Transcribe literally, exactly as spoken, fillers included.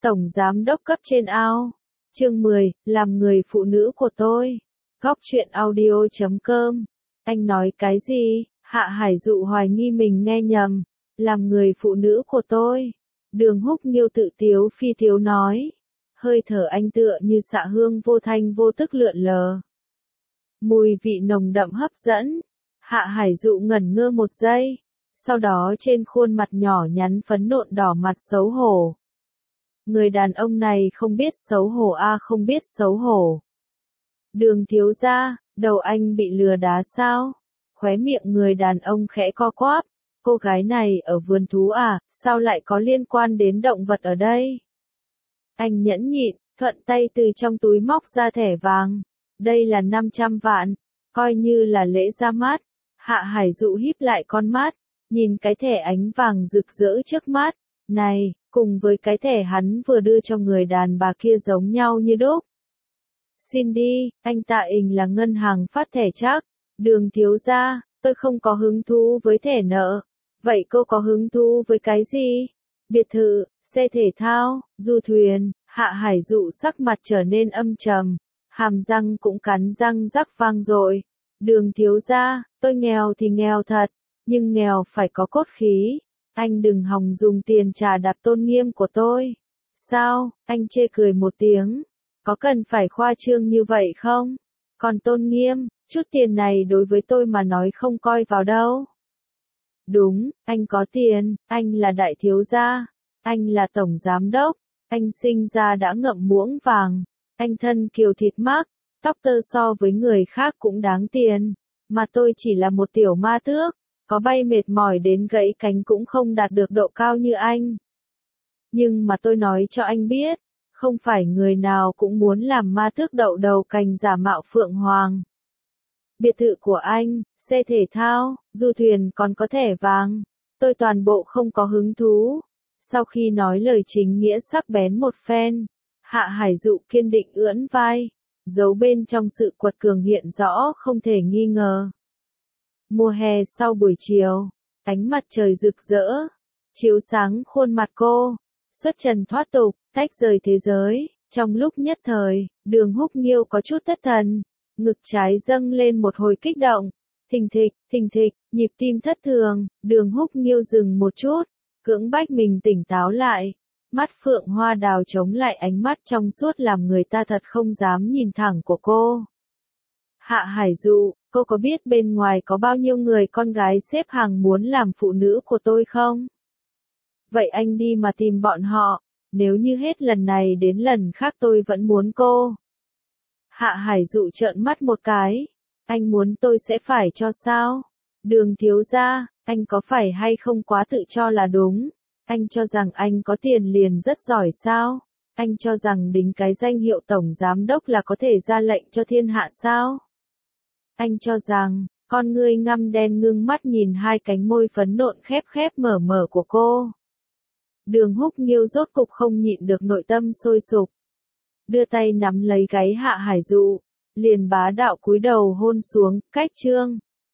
Tổng giám đốc cấp trên ao. Chương mười, làm người phụ nữ của tôi. Góc truyện audio chấm com. Anh nói cái gì? Hạ Hải Dụ hoài nghi mình nghe nhầm. Làm người phụ nữ của tôi. Đường Húc Nghiêu tự tiếu phi tiếu nói. Hơi thở anh tựa như xạ hương vô thanh vô tức lượn lờ. Mùi vị nồng đậm hấp dẫn. Hạ Hải Dụ ngẩn ngơ một giây. Sau đó trên khuôn mặt nhỏ nhắn phấn nộn đỏ mặt xấu hổ. Người đàn ông này không biết xấu hổ a à, không biết xấu hổ. Đường thiếu gia, đầu anh bị lừa đá sao? Khóe miệng người đàn ông khẽ co quắp. Cô gái này ở vườn thú à, sao lại có liên quan đến động vật ở đây? Anh nhẫn nhịn, thuận tay từ trong túi móc ra thẻ vàng. Đây là năm trăm vạn, coi như là lễ ra mắt. Hạ Hải Dụ híp lại con mắt, nhìn cái thẻ ánh vàng rực rỡ trước mắt. Này, cùng với cái thẻ hắn vừa đưa cho người đàn bà kia giống nhau như đúc. Xin đi, anh Tạ Ình là ngân hàng phát thẻ chắc. Đường thiếu gia, tôi không có hứng thú với thẻ nợ. Vậy cô có hứng thú với cái gì? Biệt thự, xe thể thao, du thuyền. Hạ Hải Dụ sắc mặt trở nên âm trầm, hàm răng cũng cắn răng rắc vang dội. Đường thiếu gia, tôi nghèo thì nghèo thật, nhưng nghèo phải có cốt khí. Anh đừng hòng dùng tiền trà đạp tôn nghiêm của tôi. Sao? Anh chê cười một tiếng. Có cần phải khoa trương như vậy không? Còn tôn nghiêm, chút tiền này đối với tôi mà nói không coi vào đâu. Đúng, anh có tiền, anh là đại thiếu gia, anh là tổng giám đốc, anh sinh ra đã ngậm muỗng vàng, anh thân kiều thịt mác, tóc tơ so với người khác cũng đáng tiền, mà tôi chỉ là một tiểu ma tước, có bay mệt mỏi đến gãy cánh cũng không đạt được độ cao như anh. Nhưng mà tôi nói cho anh biết, không phải người nào cũng muốn làm ma tước đậu đầu cành giả mạo phượng hoàng. Biệt thự của anh, xe thể thao, du thuyền còn có thẻ vàng, tôi toàn bộ không có hứng thú. Sau khi nói lời chính nghĩa sắc bén một phen, Hạ Hải Dụ kiên định ưỡn vai, giấu bên trong sự quật cường hiện rõ không thể nghi ngờ. Mùa hè sau buổi chiều, ánh mặt trời rực rỡ, chiếu sáng khuôn mặt cô, xuất trần thoát tục, tách rời thế giới. Trong lúc nhất thời, Đường Húc Nghiêu có chút thất thần, ngực trái dâng lên một hồi kích động, thình thịch, thình thịch, nhịp tim thất thường. Đường Húc Nghiêu dừng một chút, cưỡng bách mình tỉnh táo lại, mắt phượng hoa đào chống lại ánh mắt trong suốt làm người ta thật không dám nhìn thẳng của cô. Hạ Hải Dụ, cô có biết bên ngoài có bao nhiêu người con gái xếp hàng muốn làm phụ nữ của tôi không? Vậy anh đi mà tìm bọn họ, nếu như hết lần này đến lần khác tôi vẫn muốn cô. Hạ Hải Dụ trợn mắt một cái, anh muốn tôi sẽ phải cho sao? Đường thiếu gia, anh có phải hay không quá tự cho là đúng? Anh cho rằng anh có tiền liền rất giỏi sao? Anh cho rằng đính cái danh hiệu tổng giám đốc là có thể ra lệnh cho thiên hạ sao? Anh cho rằng, con ngươi ngăm đen ngưng mắt nhìn hai cánh môi phấn nộn khép khép mở mở của cô. Đường Húc Nghiêu rốt cục không nhịn được nội tâm sôi sục. Đưa tay nắm lấy gáy Hạ Hải Dụ, liền bá đạo cúi đầu hôn xuống, cách chương.